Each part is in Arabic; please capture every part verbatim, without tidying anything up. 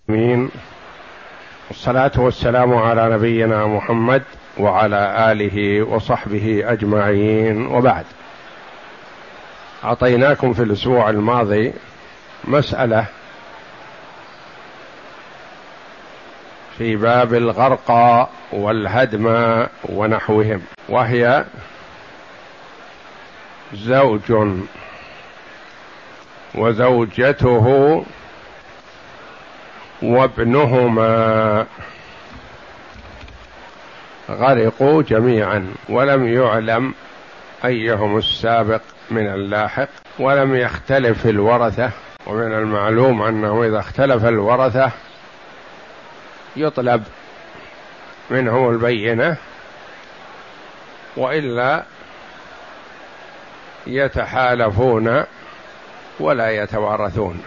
آمين. والصلاة والسلام على نبينا محمد وعلى آله وصحبه أجمعين، وبعد. أعطيناكم في الأسبوع الماضي مسألة في باب الغرق والهدم ونحوهم، وهي زوج وزوجته وابنهما غرقوا جميعا، ولم يعلم أيهم السابق من اللاحق، ولم يختلف الورثة. ومن المعلوم أنه إذا اختلف الورثة يطلب منهم البينة، وإلا يتحالفون ولا يتوارثون.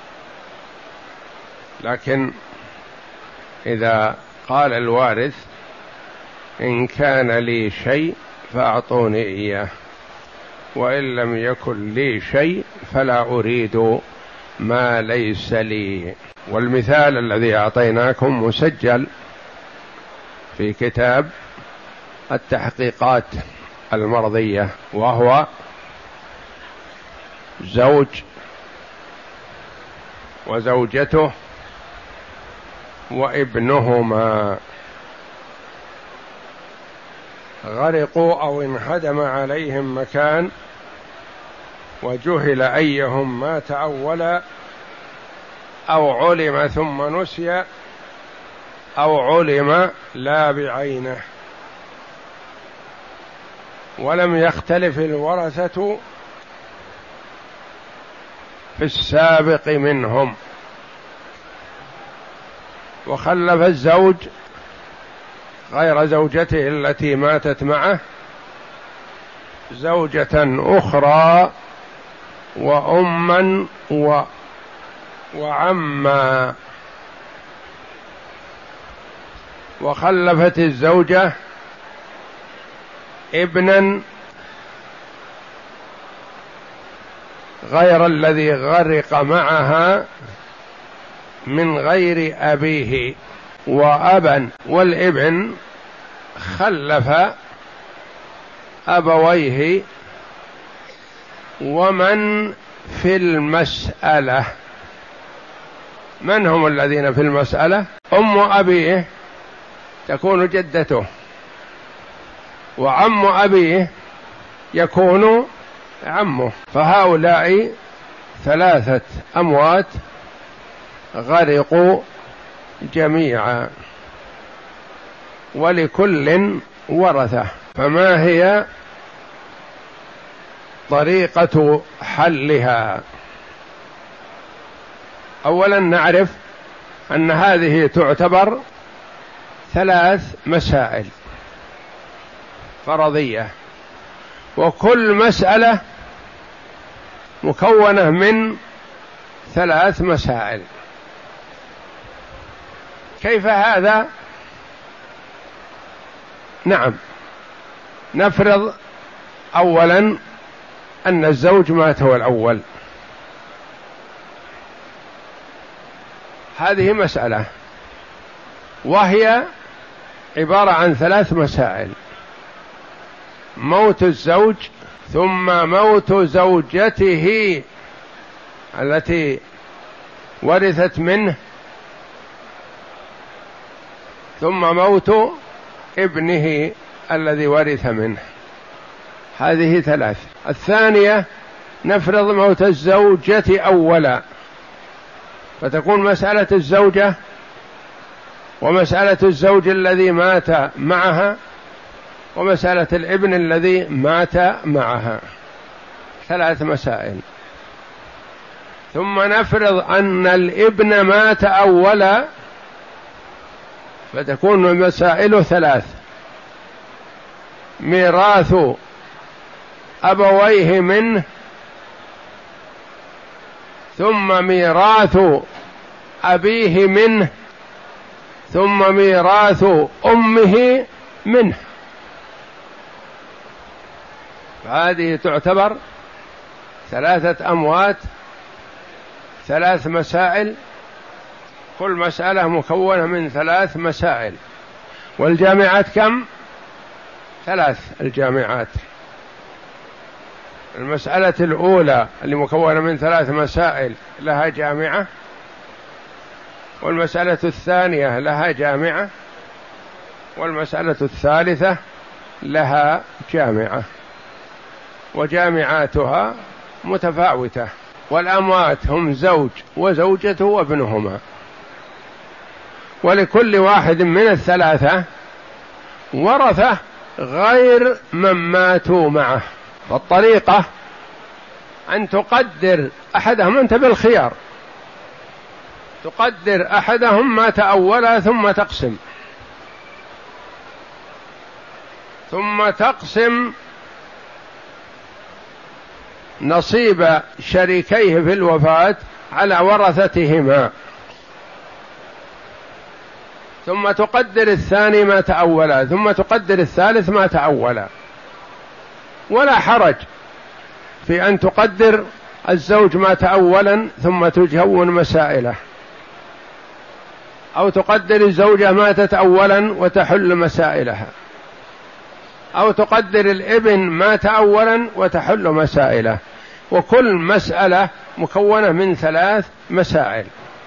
لكن إذا قال الوارث إن كان لي شيء فأعطوني إياه، وإن لم يكن لي شيء فلا أريد ما ليس لي. والمثال الذي أعطيناكم مسجل في كتاب التحقيقات المرضية، وهو زوج وزوجته وابنهما غرقوا أو انهدم عليهم مكان، وجهل أيهم مات أولا، أو علم ثم نسي، أو علم لا بعينه، ولم يختلف الورثة في السابق منهم. وخلف الزوج غير زوجته التي ماتت معه زوجة أخرى وأما و وعما، وخلفت الزوجة ابنا غير الذي غرق معها من غير أبيه، وأبا، والابن خلف أبويه. ومن في المسألة، من هم الذين في المسألة؟ أم أبيه تكون جدته، وعم أبيه يكون عمه. فهؤلاء ثلاثة أموات غرقوا جميعا، ولكل ورثة. فما هي طريقة حلها؟ أولا نعرف أن هذه تعتبر ثلاث مسائل فرضية، وكل مسألة مكونة من ثلاث مسائل. كيف هذا؟ نعم، نفرض أولا أن الزوج مات هو الأول، هذه مسألة، وهي عبارة عن ثلاث مسائل: موت الزوج، ثم موت زوجته التي ورثت منه، ثم موت ابنه الذي ورث منه. هذه ثلاث. الثانية نفرض موت الزوجة أولا، فتكون مسألة الزوجة ومسألة الزوج الذي مات معها ومسألة الابن الذي مات معها، ثلاث مسائل. ثم نفرض أن الابن مات أولا، فتكون المسائل ثلاث: ميراث أبويه منه، ثم ميراث أبيه منه، ثم ميراث أمه منه. فهذه تعتبر ثلاثة أموات، ثلاث مسائل، كل مسألة مكونة من ثلاث مسائل. والجامعات كم؟ ثلاث الجامعات. المسألة الأولى اللي مكونة من ثلاث مسائل لها جامعة، والمسألة الثانية لها جامعة، والمسألة الثالثة لها جامعة، وجامعاتها متفاوتة. والأموات هم زوج وزوجته وابنهما، ولكل واحد من الثلاثة ورثة غير من ماتوا معه. فالطريقة أن تقدر أحدهم، أنت بالخيار، تقدر أحدهم مات أولا ثم تقسم، ثم تقسم نصيب شريكيه في الوفاة على ورثتهما، ثم تقدر الثاني ما تأولا، ثم تقدر الثالث ما تأولا. ولا حرج في أن تقدر الزوج ما تأولا ثم تجون مسائله، أو تقدر الزوجة ماتت أولا وتحل مسائلها، أو تقدر الابن مات أولا وتحل مسائله. وكل مسألة مكونة من ثلاث مسائل،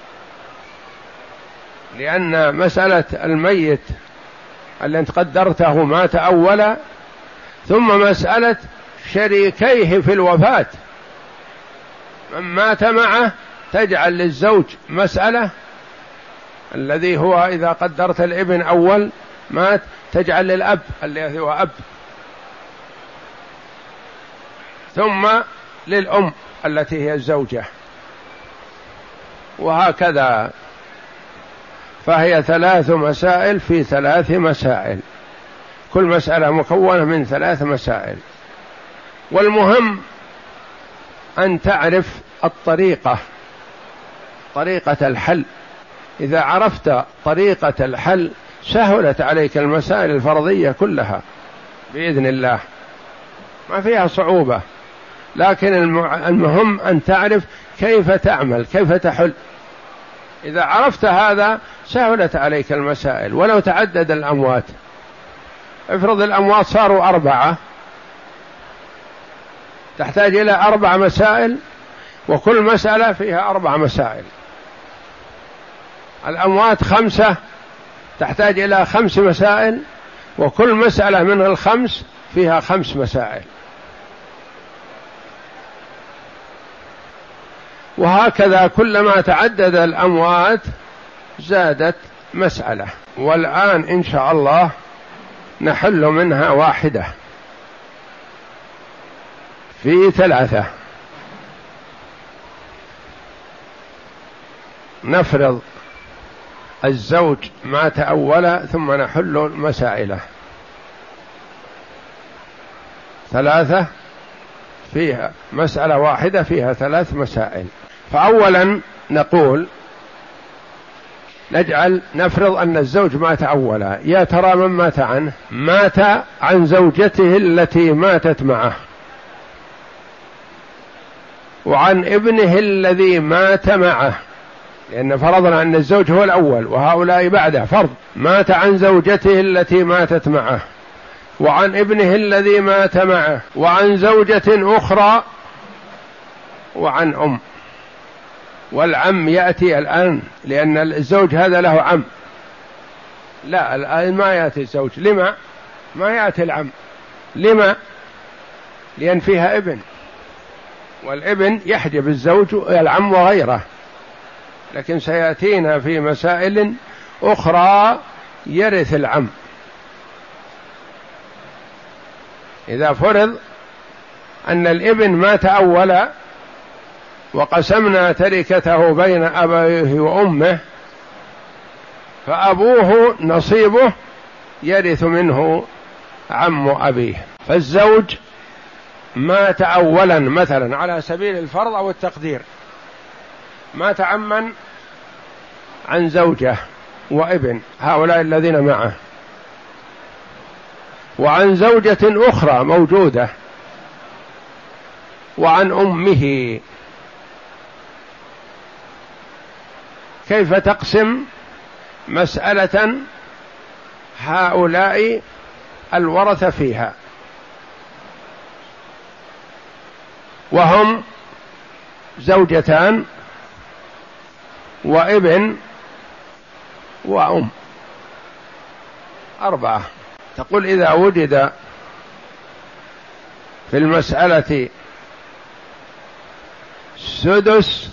لأن مسألة الميت اللي انت قدرته مات أولا، ثم مسألة شريكيه في الوفاة من مات معه تجعل للزوج مسألة، الذي هو إذا قدرت الابن أول مات تجعل للأب الذي هو أب، ثم للأم التي هي الزوجة، وهكذا. فهي ثلاث مسائل في ثلاث مسائل، كل مسألة مكونة من ثلاث مسائل. والمهم أن تعرف الطريقة، طريقة الحل. إذا عرفت طريقة الحل سهلت عليك المسائل الفرضية كلها بإذن الله، ما فيها صعوبة. لكن المهم أن تعرف كيف تعمل، كيف تحل. إذا عرفت هذا سهلت عليك المسائل. ولو تعدد الأموات، افرض الأموات صاروا أربعة، تحتاج إلى أربع مسائل، وكل مسألة فيها أربع مسائل. الأموات خمسة، تحتاج إلى خمس مسائل، وكل مسألة من الخمس فيها خمس مسائل. وهكذا كلما تعدد الأموات زادت مسألة. والآن إن شاء الله نحل منها واحدة في ثلاثة. نفرض الزوج مات أولا ثم نحل مسائله. ثلاثة فيها مسألة واحدة فيها ثلاث مسائل. فأولا نقول نجعل نفرض أن الزوج مات أولا، يا ترى من مات عنه؟ مات عن زوجته التي ماتت معه، وعن ابنه الذي مات معه، لأن فرضنا أن الزوج هو الأول وهؤلاء بعده فرض. مات عن زوجته التي ماتت معه، وعن ابنه الذي مات معه، وعن زوجة أخرى، وعن أم. والعم يأتي الآن، لأن الزوج هذا له عم. لا، الآن ما يأتي الزوج. لما ما يأتي العم؟ لما؟ لأن فيها ابن، والابن يحجب الزوج العم وغيره. لكن سيأتينا في مسائل أخرى يرث العم. إذا فرض أن الابن مات أولا وقسمنا تركته بين أبيه وأمه، فأبوه نصيبه يرث منه عم أبيه. فالزوج مات أولا مثلا على سبيل الفرض أو التقدير، مات عمن عن زوجة وابن، هؤلاء الذين معه، وعن زوجة أخرى موجودة، وعن أمه. كيف تقسم مسألة هؤلاء الورثة فيها وهم زوجتان وابن وأم، أربعة. تقول إذا وجد في المسألة سدس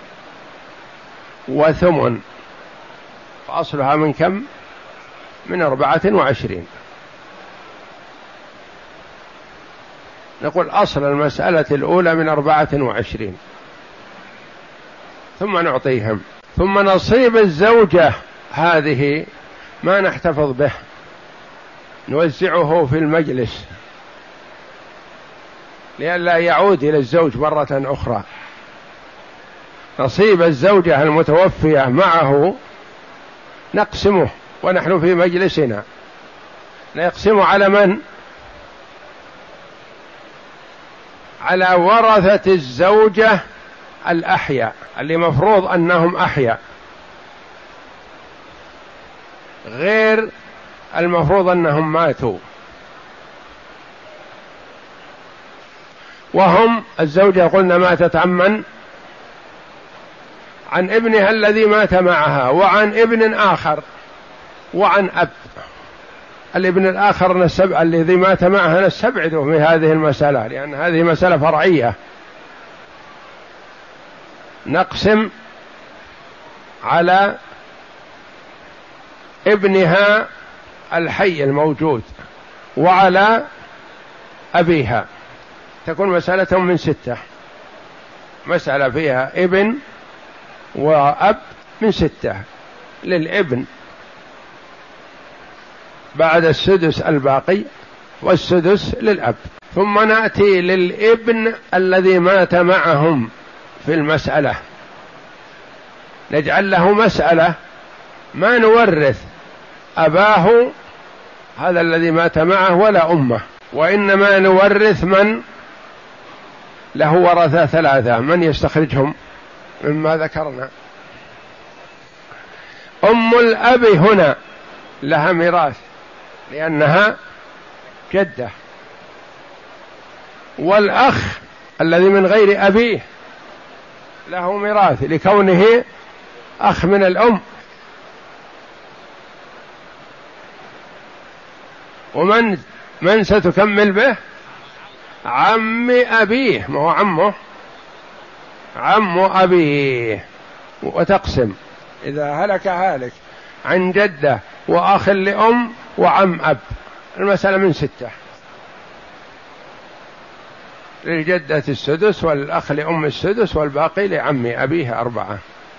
وثمن فأصلها من كم؟ من أربعة وعشرين. نقول أصل المسألة الأولى من أربعة وعشرين، ثم نعطيهم. ثم نصيب الزوجة هذه ما نحتفظ به، نوزعه في المجلس لئلا يعود إلى الزوج مرة أخرى. نصيب الزوجة المتوفية معه نقسمه ونحن في مجلسنا، نقسمه على من؟ على ورثة الزوجة الأحياء اللي مفروض أنهم أحياء، غير المفروض أنهم ماتوا، وهم الزوجة قلنا ماتت عن من؟ عن ابنها الذي مات معها، وعن ابن آخر، وعن أب. الابن الآخر نستب... الذي مات معها نستبعده في هذه المسألة لأن هذه مسألة فرعية. نقسم على ابنها الحي الموجود وعلى أبيها، تكون مسألة من ستة، مسألة فيها ابن وأب من ستة. للابن بعد السدس الباقي، والسدس للأب. ثم نأتي للابن الذي مات معهم في المسألة، نجعل له مسألة ما نورث أباه هذا الذي مات معه ولا أمه، وإنما نورث من له ورثة ثلاثة. من يستخرجهم مما ذكرنا؟ أم الأب هنا لها ميراث لأنها جدة، والأخ الذي من غير أبيه له ميراث لكونه أخ من الأم. ومن من ستكمل به؟ عم أبيه، ما هو عمه، عم أبيه. وتقسم إذا هلك هالك عن جدة وأخ لأم وعم أب، المسألة من ستة، للجدة السدس والأخ لأم السدس والباقي لعم أبيه أربعة.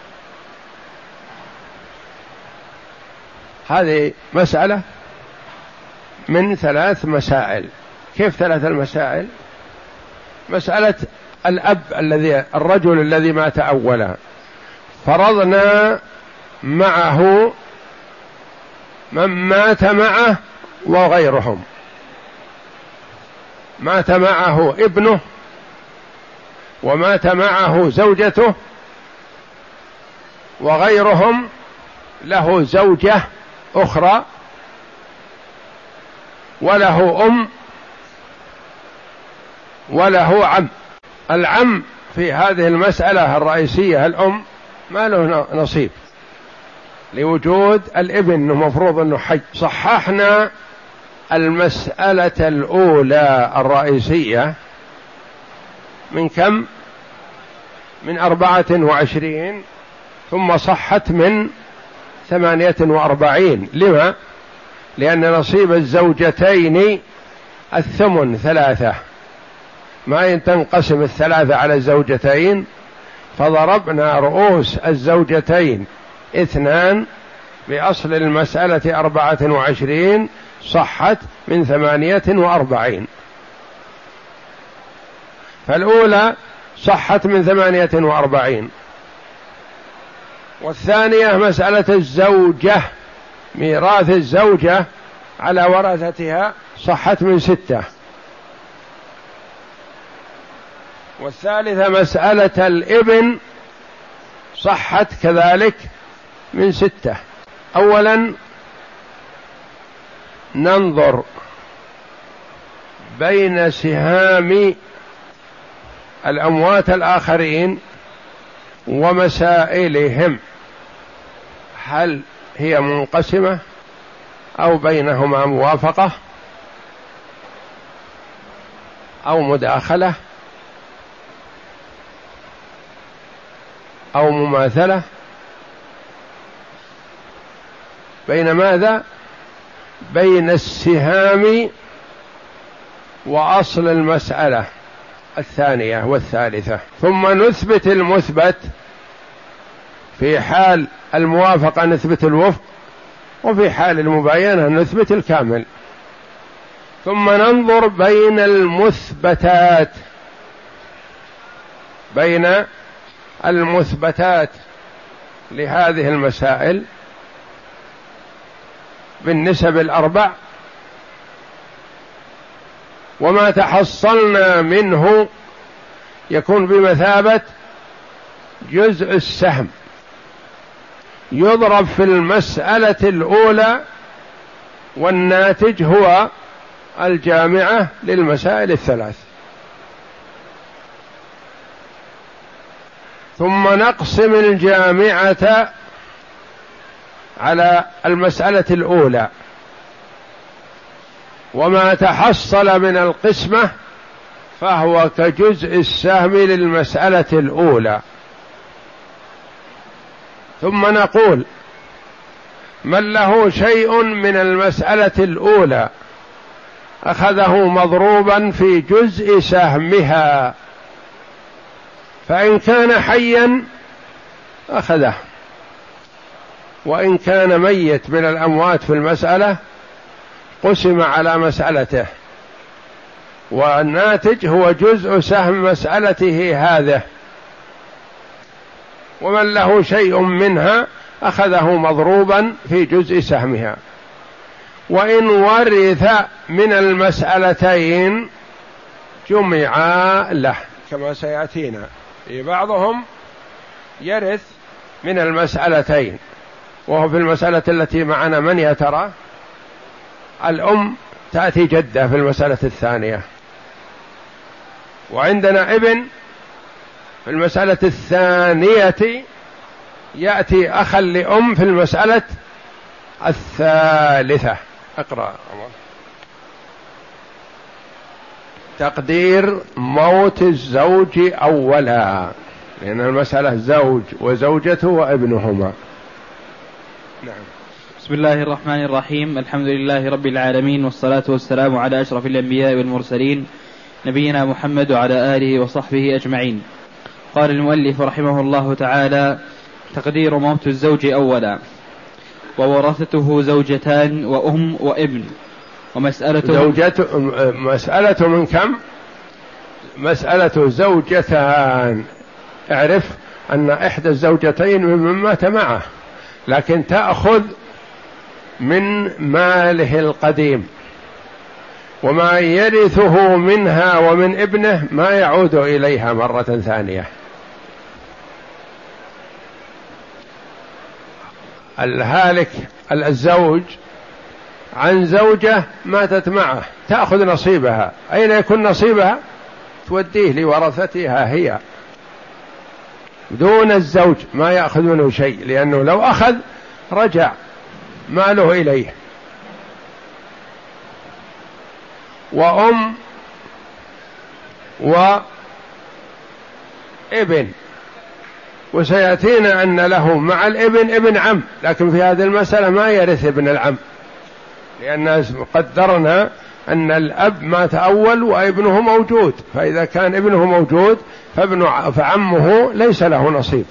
هذه مسألة من ثلاث مسائل. كيف ثلاث المسائل؟ مسألة الأب الذي الرجل الذي مات أولا، فرضنا معه من مات معه وغيرهم، مات معه ابنه ومات معه زوجته وغيرهم له زوجة أخرى وله أم وله عم. العم في هذه المسألة الرئيسية الأم ما له نصيب لوجود الابن، مفروض أنه حي. صححنا المسألة الأولى الرئيسية من كم؟ من أربعة وعشرين، ثم صحت من ثمانية وأربعين. لما؟ لأن نصيب الزوجتين الثمن ثلاثة، ما تنقسم الثلاثة على الزوجتين، فضربنا رؤوس الزوجتين اثنان بأصل المسألة أربعة وعشرين، صحت من ثمانية وأربعين. فالأولى صحت من ثمانية وأربعين، والثانية مسألة الزوجة، ميراث الزوجة على ورثتها، صحت من ستة. والثالثة مسألة الابن صحت كذلك من ستة. أولا ننظر بين سهام الأموات الآخرين ومسائلهم، هل هي منقسمة أو بينهما موافقة أو مداخلة أو مماثلة، بين ماذا؟ بين السهام وأصل المسألة الثانية والثالثة. ثم نثبت المثبت، في حال الموافقة نثبت الوفق، وفي حال المباينة نثبت الكامل. ثم ننظر بين المثبتات بين المثبتات لهذه المسائل بالنسب الأربع، وما تحصلنا منه يكون بمثابة جزء السهم يضرب في المسألة الأولى، والناتج هو الجامعة للمسائل الثلاث. ثم نقسم الجامعة على المسألة الأولى، وما تحصل من القسمة فهو كجزء السهم للمسألة الأولى. ثم نقول من له شيء من المسألة الأولى أخذه مضروبا في جزء سهمها، فإن كان حيا أخذه، وإن كان ميت من الأموات في المسألة قسم على مسألته، والناتج هو جزء سهم مسألته هذا. ومن له شيء منها أخذه مضروبا في جزء سهمها. وإن ورث من المسألتين جمعا له، كما سيأتينا. بعضهم يرث من المسألتين، وهو في المسألة التي معنا من يا ترى؟ الأم تأتي جدة في المسألة الثانية، وعندنا ابن في المسألة الثانية يأتي أخا لأم في المسألة الثالثة. اقرأ. تقدير موت الزوج أولا، لأن المسألة زوج وزوجته وابنهما. نعم. بسم الله الرحمن الرحيم. الحمد لله رب العالمين، والصلاة والسلام على أشرف الأنبياء والمرسلين، نبينا محمد وعلى آله وصحبه أجمعين. قال المؤلف رحمه الله تعالى: تقدير موت الزوج أولا، وورثته زوجتان وأم وابن، ومسألته زوجته مسألة من كم؟ مسألة زوجتان. اعرف أن إحدى الزوجتين ممن مات معه، لكن تأخذ من ماله القديم، وما يرثه منها ومن ابنه ما يعود إليها مرة ثانية. الهالك الزوج عن زوجة ماتت معه تأخذ نصيبها. أين يكون نصيبها؟ توديه لورثتها هي، دون الزوج ما يأخذ منه شيء، لأنه لو أخذ رجع ماله إليه. وأم وابن، وسيأتينا أن له مع الابن ابن عم، لكن في هذه المسألة ما يرث ابن العم، لأن قدرنا أن الأب مات أول وابنه موجود، فإذا كان ابنه موجود فابن فعمه ليس له نصيب.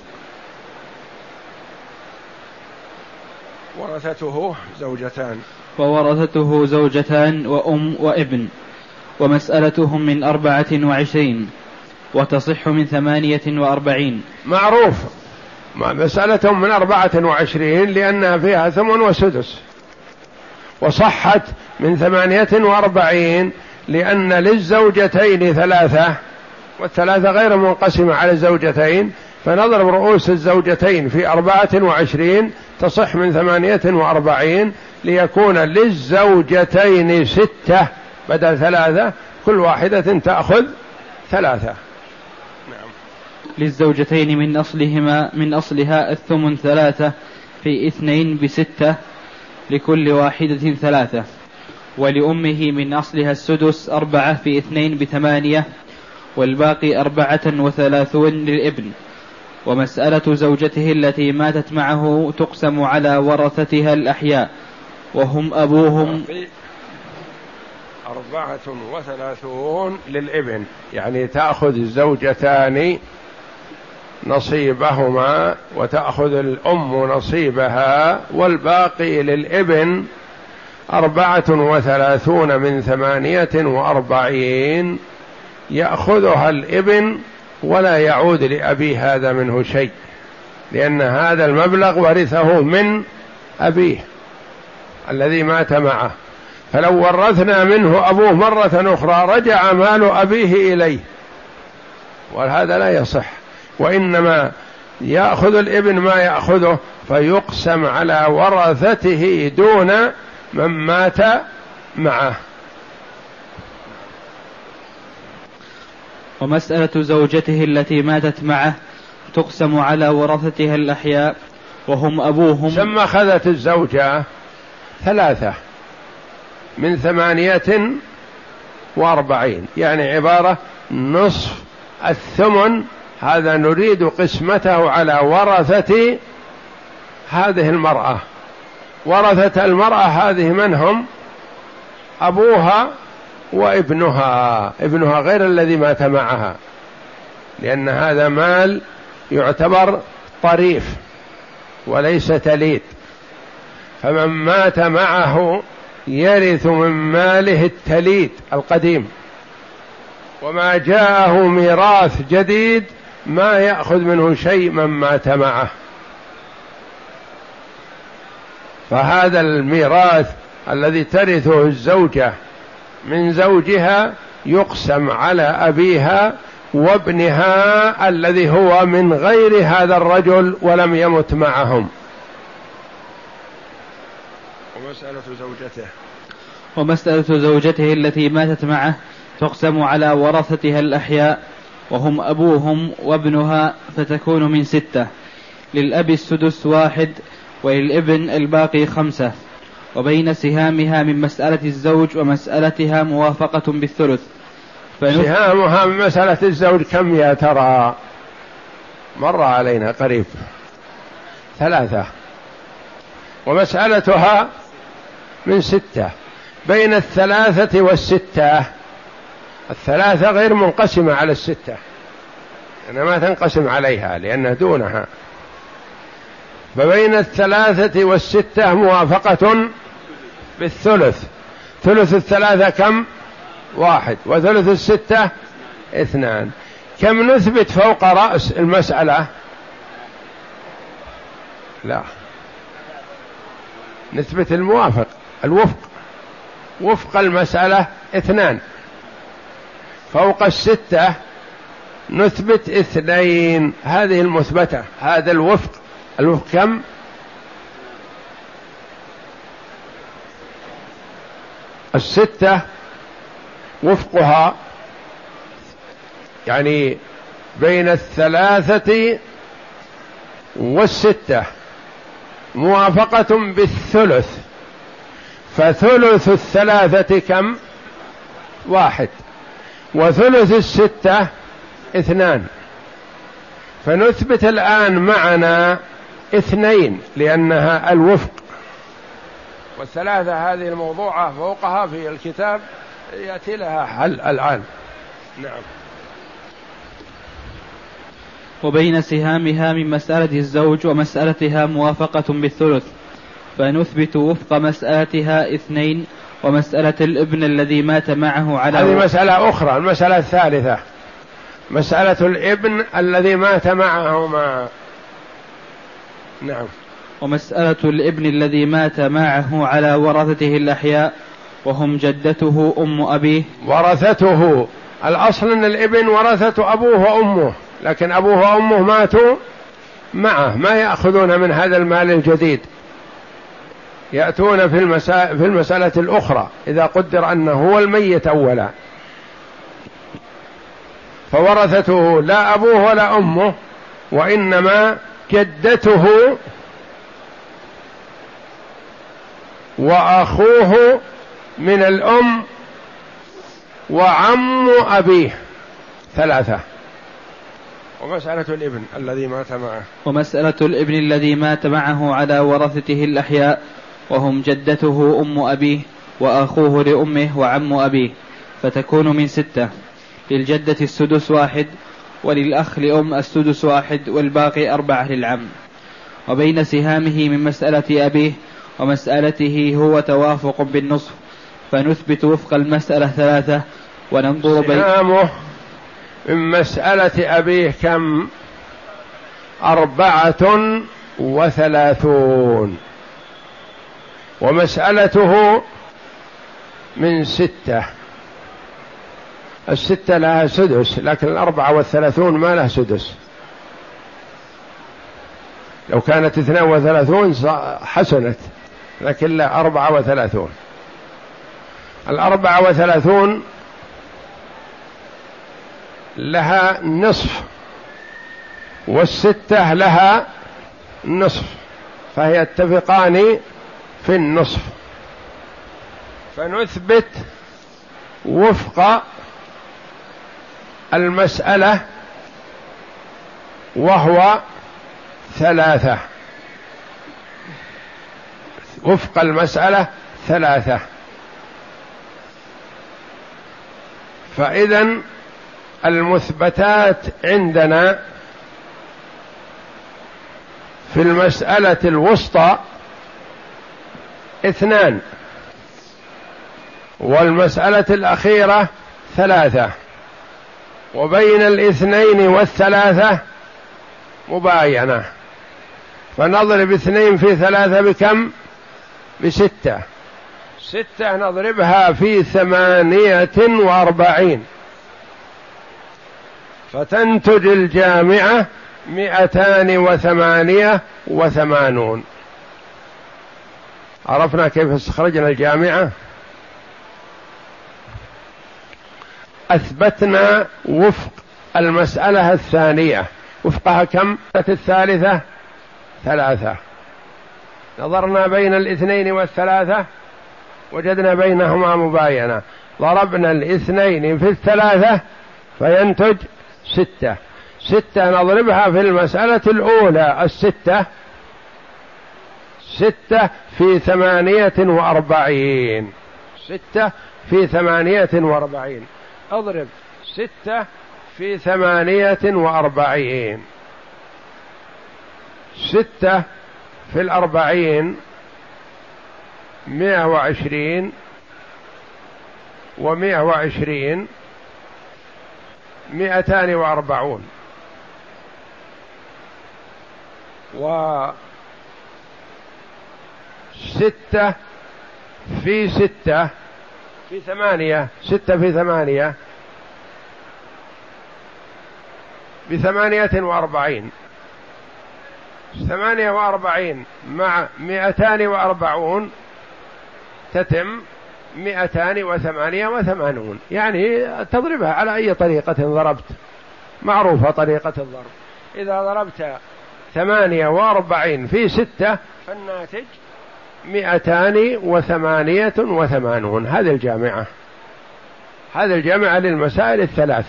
ورثته زوجتان وورثته زوجتان وأم وابن، ومسألتهم من أربعة وعشرين، وتصح من ثمانية وأربعين. معروف مسألتهم من أربعة وعشرين لأنها فيها ثمن وسدس، وصحت من ثمانية وأربعين لأن للزوجتين ثلاثة، والثلاثة غير منقسمة على الزوجتين، فنضرب رؤوس الزوجتين في أربعة وعشرين تصح من ثمانية وأربعين، ليكون للزوجتين ستة بدل ثلاثة، كل واحدة تأخذ ثلاثة. نعم. للزوجتين من أصلهما من أصلها الثمن ثلاثة في اثنين بستة لكل واحدة ثلاثة، ولأمه من أصلها السدس أربعة في اثنين بثمانية، والباقي أربعة وثلاثون للابن. ومسألة زوجته التي ماتت معه تقسم على ورثتها الأحياء وهم أبوهم. أربعة وثلاثون للابن، يعني تأخذ الزوجتان نصيبهما وتأخذ الأم نصيبها، والباقي للابن أربعة وثلاثون من ثمانية وأربعين يأخذها الابن ولا يعود لأبي هذا منه شيء، لأن هذا المبلغ ورثه من أبيه الذي مات معه، فلو ورثنا منه أبوه مرة أخرى رجع مال أبيه إليه، وهذا لا يصح. وإنما يأخذ الابن ما يأخذه فيقسم على ورثته دون من مات معه. ومسألة زوجته التي ماتت معه تقسم على ورثتها الأحياء وهم أبوهم. ثم أخذت الزوجة ثلاثة من ثمانية وأربعين، يعني عبارة نصف الثمن، هذا نريد قسمته على ورثة هذه المرأة. ورثة المرأة هذه من هم؟ أبوها وابنها، ابنها غير الذي مات معها، لأن هذا مال يعتبر طريف وليس تليد، فمن مات معه يرث من ماله التليد القديم، وما جاءه ميراث جديد ما يأخذ منه شيء من مات معه. فهذا الميراث الذي ترثه الزوجة من زوجها يقسم على أبيها وابنها الذي هو من غير هذا الرجل ولم يمت معهم. ومسألة زوجته ومسألة زوجته التي ماتت معه تقسم على ورثتها الأحياء وهم أبوهم وابنها، فتكون من ستة، للأب السدس واحد وللابن الباقي خمسة، وبين سهامها من مسألة الزوج ومسألتها موافقة بالثلث. سهامها من مسألة الزوج كم يا ترى؟ مر علينا قريب، ثلاثة، ومسألتها من ستة. بين الثلاثة والستة، الثلاثة غير منقسمة على الستة، أنا ما تنقسم عليها لأنها دونها، فبين الثلاثة والستة موافقة بالثلث. ثلث الثلاثة كم؟ واحد، وثلث الستة اثنان. كم نثبت فوق رأس المسألة؟ لا، نثبت الموافق الوفق، وفق المسألة اثنان، فوق الستة نثبت اثنين، هذه المثبتة، هذا الوفق. الوفق كم؟ الستة وفقها يعني بين الثلاثة والستة موافقة بالثلث، فثلث الثلاثة كم؟ واحد، وثلث الستة اثنان، فنثبت الآن معنا اثنين لأنها الوفق، والثلاثة هذه الموضوعة فوقها في الكتاب يأتي لها حل الآن. نعم. وبين سهامها من مسألة الزوج ومسألتها موافقة بالثلث، فنثبت وفق مسألتها اثنين، ومسألة الابن الذي مات معه على هذه مسألة أخرى. المسألة الثالثة مسألة الابن الذي مات معهما. نعم. ومسألة الابن الذي مات معه على ورثته الأحياء وهم جدته أم أبيه. ورثته الأصل أن الابن ورثة أبوه وأمه، لكن أبوه وأمه ماتوا معه، ما يأخذون من هذا المال الجديد، يأتون في المسألة, في المسألة الأخرى إذا قدر أنه هو الميت أولا، فورثته لا أبوه ولا أمه، وإنما جدته وأخوه من الأم وعم أبيه ثلاثة. ومسألة الابن الذي مات معه ومسألة الابن الذي مات معه على ورثته الأحياء وهم جدته أم أبيه وأخوه لأمه وعم أبيه، فتكون من ستة. للجدة السدس واحد، وللأخ لأم السدس واحد، والباقي أربعة للعم. وبين سهامه من مسألة أبيه ومسألته هو توافق بالنصف، فنثبت وفق المسألة ثلاثة وننظر بين سهامه من مسألة أبيه كم؟ أربعة وثلاثون، ومسألته من ستة. الستة لها سدس، لكن الأربعة والثلاثون ما لها سدس. لو كانت اثنان وثلاثون حسنت، لكن لا، أربعة وثلاثون. الأربعة وثلاثون لها نصف، والستة لها نصف، فهي يتفقان في النصف، فنثبت وفق المسألة وهو ثلاثة، وفق المسألة ثلاثة. فإذن المثبتات عندنا في المسألة الوسطى اثنان، والمسألة الأخيرة ثلاثة، وبين الاثنين والثلاثة مباينة. فنضرب اثنين في ثلاثة بكم؟ بستة. ستة نضربها في ثمانية وأربعين، فتنتج الجامعة مئتان وثمانية وثمانون. عرفنا كيف استخرجنا الجامعة؟ أثبتنا وفق المسألة الثانية، وفقها كم؟ الثالثة ثلاثة. نظرنا بين الاثنين والثلاثة وجدنا بينهما مباينة، ضربنا الاثنين في الثلاثة فينتج ستة. ستة نضربها في المسألة الأولى الستة، ستة في ثمانية وأربعين، ستة في ثمانية وأربعين. اضرب ستة في ثمانية وأربعين، ستة في الأربعين مئة وعشرين، ومئة وعشرين مئتان وأربعون، وستة في ستة في ثمانية، ستة في ثمانية بثمانية وأربعين، ثمانية وأربعين مع مئتان وأربعون تتم مئتان وثمانية وثمانون. يعني تضربها على أي طريقة ضربت، معروفة طريقة الضرب. إذا ضربت ثمانية وأربعين في ستة فالناتج مئتان وثمانية وثمانون. هذه الجامعة، هذه الجامعة للمسائل الثلاث.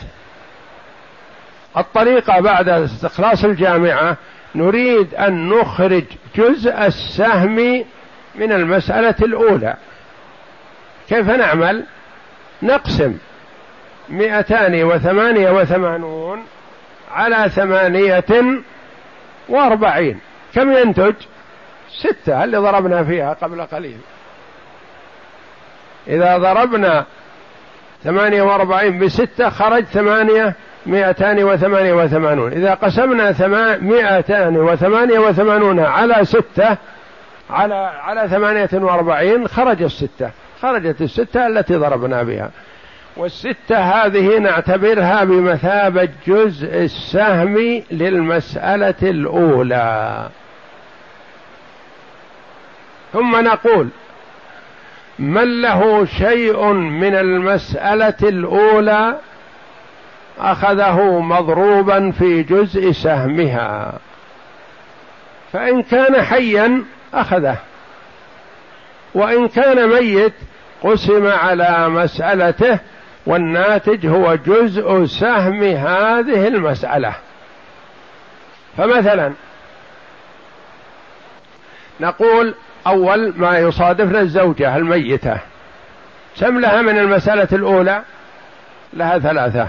الطريقة بعد استخلاص الجامعة نريد أن نخرج جزء السهم من المسألة الأولى. كيف نعمل؟ نقسم مئتان وثمانية وثمانون على ثمانية وأربعين، كم ينتج؟ ستة اللي ضربنا فيها قبل قليل. إذا ضربنا ثمانية وأربعين بستة خرج ثمانية مئتان وثمانية وثمانون. إذا قسمنا مئتان وثمانية وثمانون على ستة على على ثمانية وأربعين خرج الستة، خرجت الستة التي ضربنا بها. والستة هذه نعتبرها بمثابة جزء السهم للمسألة الأولى. ثم نقول من له شيء من المسألة الأولى أخذه مضروبا في جزء سهمها، فإن كان حيا أخذه، وإن كان ميت قسم على مسألته، والناتج هو جزء سهم هذه المسألة. فمثلا نقول أول ما يصادفنا الزوجة الميتة، كم لها من المسألة الأولى؟ لها ثلاثة،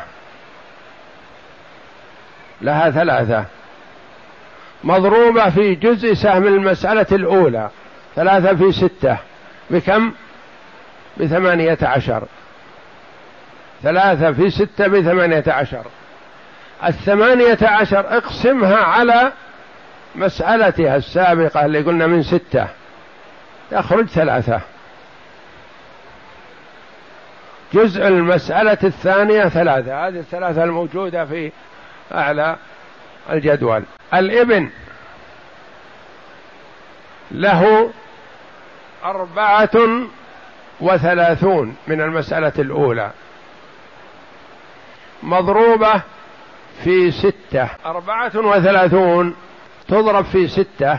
لها ثلاثة مضروبة في جزء سهم المسألة الأولى، ثلاثة في ستة بكم؟ بثمانية عشر. ثلاثة في ستة بثمانية عشر. الثمانية عشر اقسمها على مسألتها السابقة اللي قلنا من ستة، يخرج ثلاثة. جزء المسألة الثانية ثلاثة، هذه الثلاثة الموجودة في أعلى الجدول. الابن له أربعة وثلاثون من المسألة الأولى مضروبة في ستة. أربعة وثلاثون تضرب في ستة،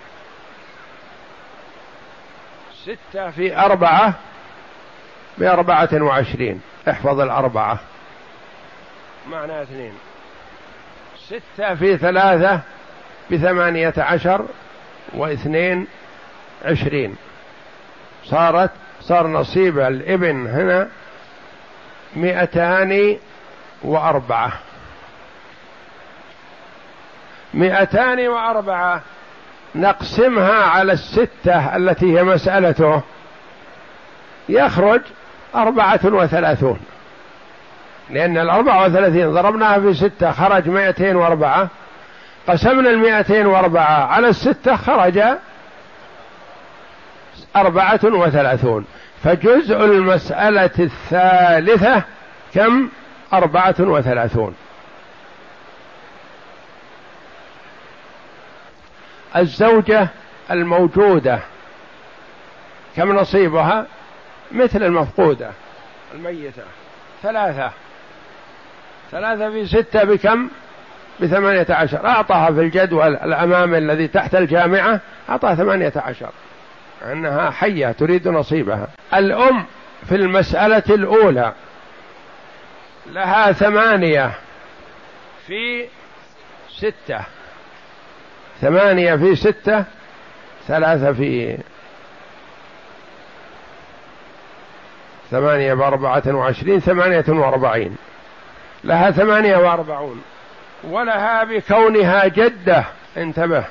ستة في أربعة بأربعة وعشرين. احفظ الأربعة معنى اثنين. ستة في ثلاثة بثمانية عشر واثنين عشرين، صارت صار نصيب الابن هنا مئتان وأربعة. مئتان وأربعة نقسمها على الستة التي هي مسألته، يخرج أربعة وثلاثون، لأن الأربعة وثلاثين ضربناها في ستة خرج مئتين وأربعة، قسمنا المئتين وأربعة على الستة خرج أربعة وثلاثون. فجزء المسألة الثالثة كم؟ أربعة وثلاثون. الزوجة الموجودة كم نصيبها؟ مثل المفقودة الميتة، ثلاثة. ثلاثة في ستة بكم؟ بثمانية عشر. أعطاها في الجدول الأمامي الذي تحت الجامعة، أعطاها ثمانية عشر، أنها حية تريد نصيبها. الأم في المسألة الأولى لها ثمانية في ستة، ثمانية في ستة، ثلاثة في ثمانية بأربعة وعشرين، ثمانية وأربعين، لها ثمانية وأربعون. ولها بكونها جدة، انتبه،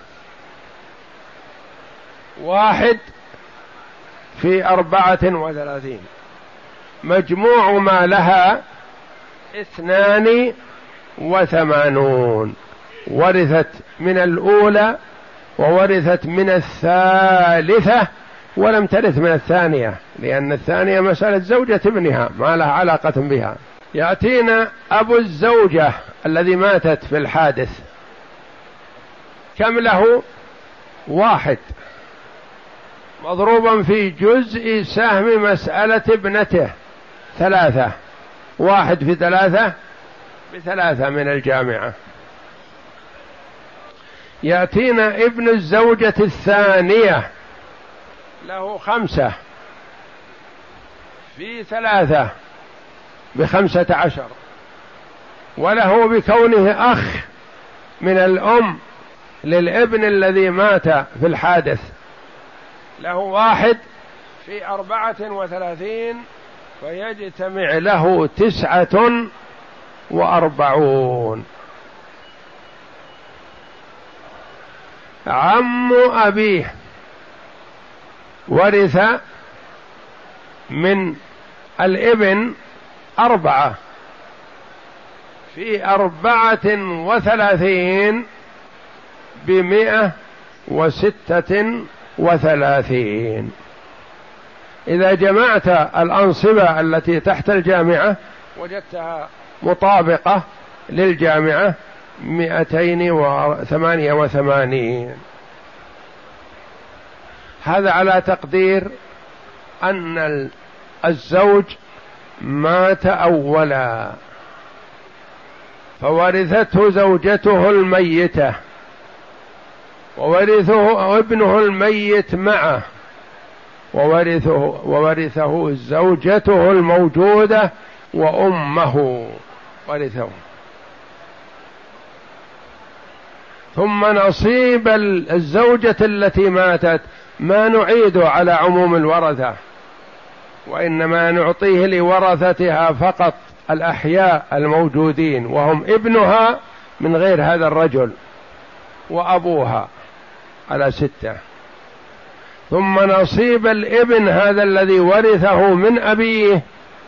واحد في أربعة وثلاثين، مجموع ما لها اثنان وثمانون. ورثت من الأولى وورثت من الثالثة، ولم ترث من الثانية، لأن الثانية مسألة زوجة ابنها ما لها علاقة بها. يأتينا أبو الزوجة الذي ماتت في الحادث، كم له؟ واحد مضروبا في جزء سهم مسألة ابنته، ثلاثة. واحد في ثلاثة بثلاثة من الجامعة. يأتينا ابن الزوجة الثانية له خمسة في ثلاثة بخمسة عشر، وله بكونه أخ من الأم للابن الذي مات في الحادث، له واحد في أربعة وثلاثين، فيجتمع له تسعة وأربعون. عم أبيه ورث من الابن أربعة في أربعة وثلاثين بمئة وستة وثلاثين. إذا جمعت الأنصبة التي تحت الجامعة وجدتها مطابقة للجامعة مئتين وثمانية وثمانين. هذا على تقدير أن الزوج مات أولا فورثته زوجته الميتة وورثه ابنه الميت معه وورثه وورثه زوجته الموجودة وأمه ورثه، ثم نصيب الزوجة التي ماتت ما نعيده على عموم الورثة، وإنما نعطيه لورثتها فقط الأحياء الموجودين وهم ابنها من غير هذا الرجل وأبوها على ستة، ثم نصيب الابن هذا الذي ورثه من أبيه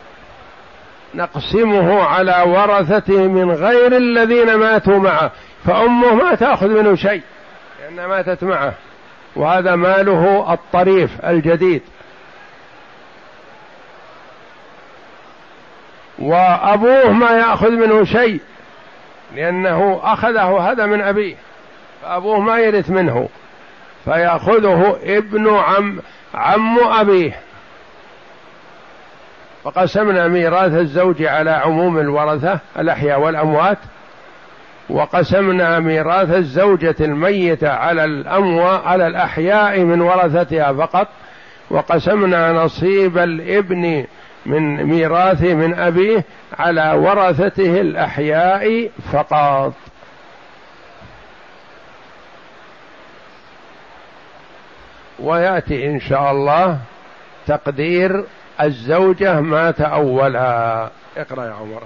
نقسمه على ورثته من غير الذين ماتوا معه، فأمه ما تأخذ منه شيء لأنها ماتت معه، وهذا ماله الطريف الجديد، وأبوه ما يأخذ منه شيء لأنه أخذه هذا من أبيه، فأبوه ما يرث منه فيأخذه ابن عم عم أبيه. فقسمنا ميراث الزوج على عموم الورثة الأحياء والأموات، وقسمنا ميراث الزوجة الميتة على الأموات على الأحياء من ورثتها فقط، وقسمنا نصيب الابن من ميراثه من أبيه على ورثته الأحياء فقط. ويأتي إن شاء الله تقدير الزوجة مات أولا. اقرأ يا عمر.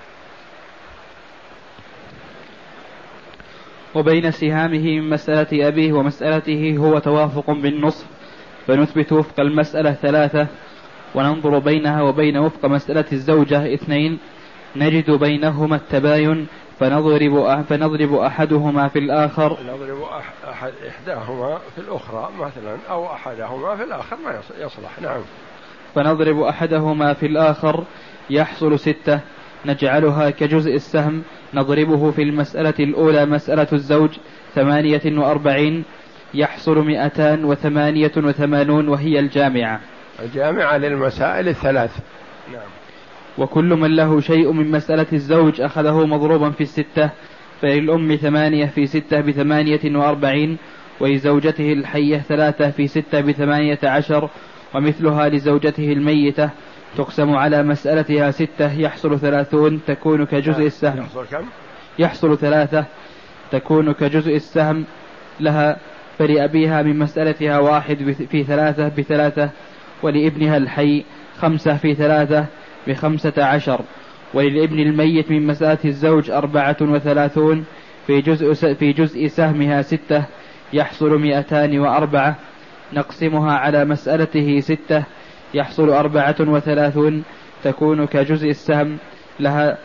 وبين سهامه من مسألة أبيه ومسألته هو توافق بالنصف، فنثبت وفق المسألة ثلاثة، وننظر بينها وبين وفق مسألة الزوجة اثنين، نجد بينهما التباين فنضرب فنضرب أحدهما في الآخر نضرب أحد إحداهما في الأخرى مثلا، أو أحدهما في الآخر ما يصلح. نعم. فنضرب أحدهما في الآخر يحصل ستة، نجعلها كجزء السهم، نضربه في المسألة الأولى مسألة الزوج ثمانية وأربعين يحصل مئتان وثمانية وثمانون وهي الجامعة الجامعة للمسائل الثلاث. نعم. وكل من له شيء من مسألة الزوج أخذه مضروبا في الستة، فللأم ثمانية في ستة بثمانية وأربعين، ولزوجته الحية ثلاثة في ستة بثمانية عشر، ومثلها لزوجته الميتة تقسم على مسألتها ستة يحصل ثلاثون تكون كجزء السهم. يحصل كم؟ يحصل ثلاثة تكون كجزء السهم لها، فلأبيها من مسألتها واحد في ثلاثة بثلاثة، ولابنها الحي خمسة في ثلاثة بخمسة عشر، وللابن الميت من مسألة الزوج أربعة وثلاثون في جزء, في جزء سهمها ستة يحصل مئتان وأربعة، نقسمها على مسألته ستة يحصل أربعة وثلاثون تكون كجزء السهم لها،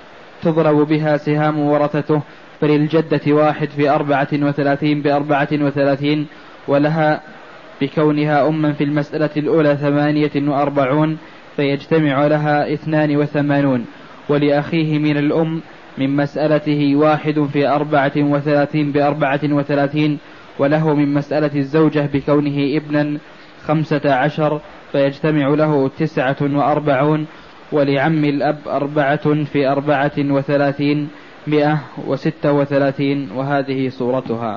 تضرب بها سهام ورثته، فللجدة واحد في أربعة وثلاثين بأربعة وثلاثين، ولها بكونها أما في المسألة الأولى ثمانية وأربعون فيجتمع لها اثنان وثمانون، ولأخيه من الأم من مسألته واحد في أربعة وثلاثين بأربعة وثلاثين، وله من مسألة الزوجة بكونه ابنا خمسة عشر فيجتمع له تسعة وأربعون، ولعم الأب أربعة في أربعة وثلاثين مئة وستة وثلاثين، وهذه صورتها.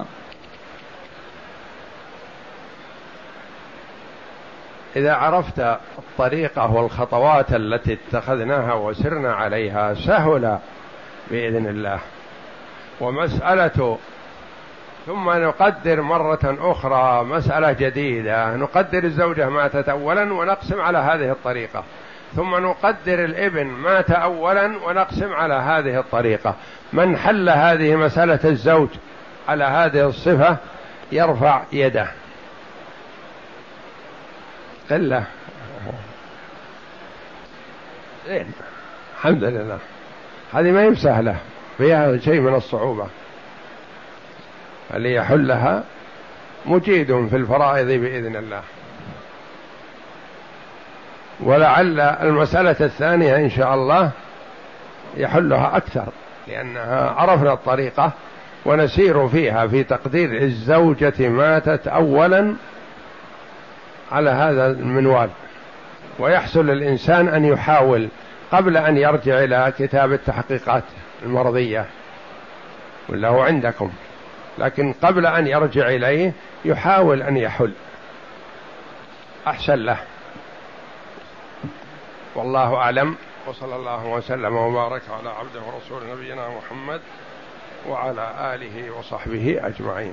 إذا عرفت الطريقة والخطوات التي اتخذناها وسرنا عليها سهل بإذن الله. ومسألة ثم نقدر مرة أخرى مسألة جديدة، نقدر الزوجة ماتت أولا ونقسم على هذه الطريقة، ثم نقدر الابن مات أولا ونقسم على هذه الطريقة. من حل هذه مسألة الزوج على هذه الصفة يرفع يده. قلة زين الحمد لله، هذه ما هي سهلة، فيها شيء من الصعوبة. اللي يحلها مجيد في الفرائض بإذن الله. ولعل المسألة الثانية إن شاء الله يحلها أكثر، لأنها عرفنا الطريقة ونسير فيها في تقدير الزوجة ماتت أولا على هذا المنوال، ويحصل الإنسان أن يحاول قبل أن يرجع إلى كتاب التحقيقات المرضية ولا هو عندكم، لكن قبل أن يرجع إليه يحاول أن يحل أحسن له. والله أعلم، وصلى الله وسلم وبارك على عبده ورسوله نبينا محمد وعلى آله وصحبه أجمعين.